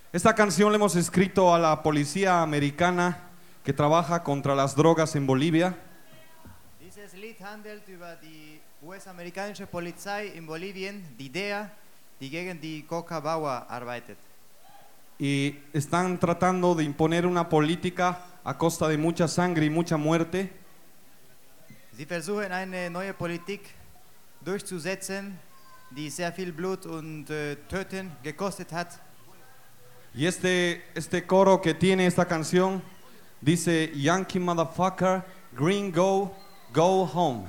Esta canción la hemos escrito a la policía americana que trabaja contra las drogas en Bolivia. Dieses Lied handelt über die US-amerikanische Polizei in Bolivien, die DEA, die gegen die Coca-Bauer arbeitet. Y están tratando de imponer una política a costa de mucha sangre y mucha muerte. Sie versuchen eine neue Politik durchzusetzen, die sehr viel Blut und Töten gekostet hat. Y este coro que tiene esta canción dice: Yankee motherfucker, green go home.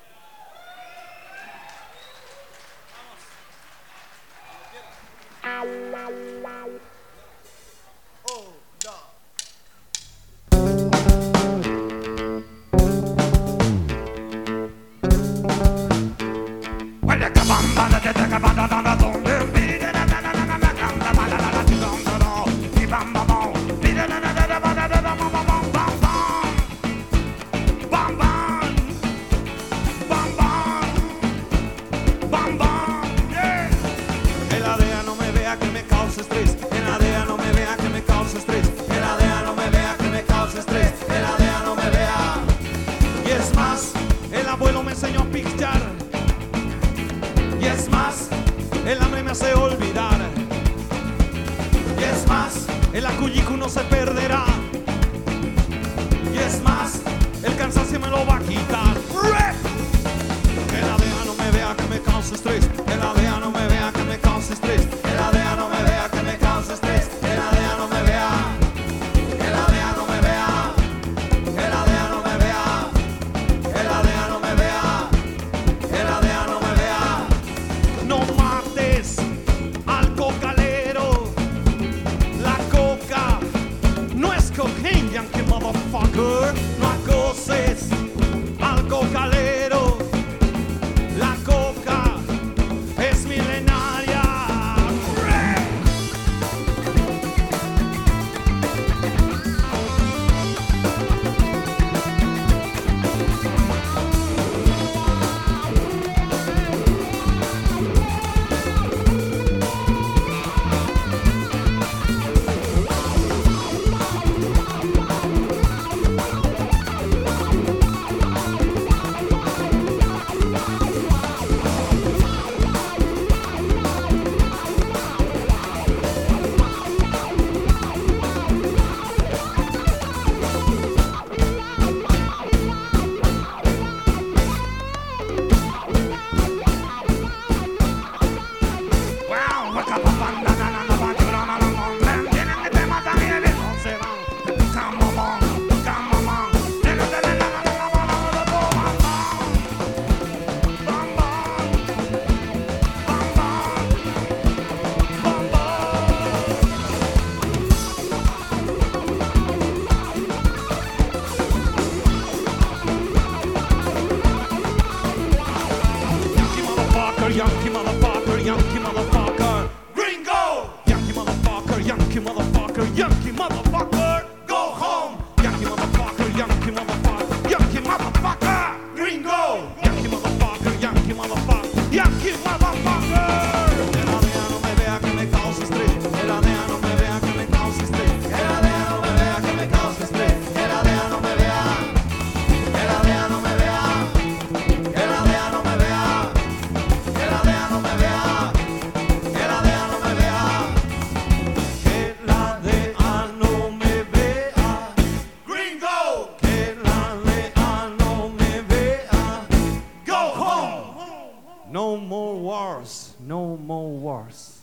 Y es más, el hambre me hace olvidar. Y es más, el acuyico no se perderá. Y es más, el cansancio me lo va a quitar. Que la DEA no me vea que me cause estrés. Que la DEA no me vea que me cause estrés. Que la DEA no me vea que me cause estrés. Que la DEA no me vea. Que la DEA no me vea. Que la DEA no me vea. Que la DEA no me vea. Que la DEA no me vea. No mates al cocalero. La coca no es cocaine, Yankee motherfucker. No acoses al cocalero. La coca es milenaria. Yankee motherfucker, Yankee motherfucker, gringo! Yankee motherfucker, Yankee motherfucker, Yankee motherfucker, go home! Yankee motherfucker, Yankee motherfucker, Yankee motherfucker, gringo! Yankee motherfucker, Yankee motherfucker, Yankee motherfucker! Que la DEA no me vea que me cause estrés. Que la DEA no me vea que me cause estrés. Que la DEA no me vea que me cause estrés. Que la DEA no me vea. Que la DEA no me vea. Que la DEA no me vea. Que la DEA no me vea. Que la DEA no me vea. Que la DEA no me vea. Gringo. Que la DEA no me vea. Go home. No more wars. No more wars.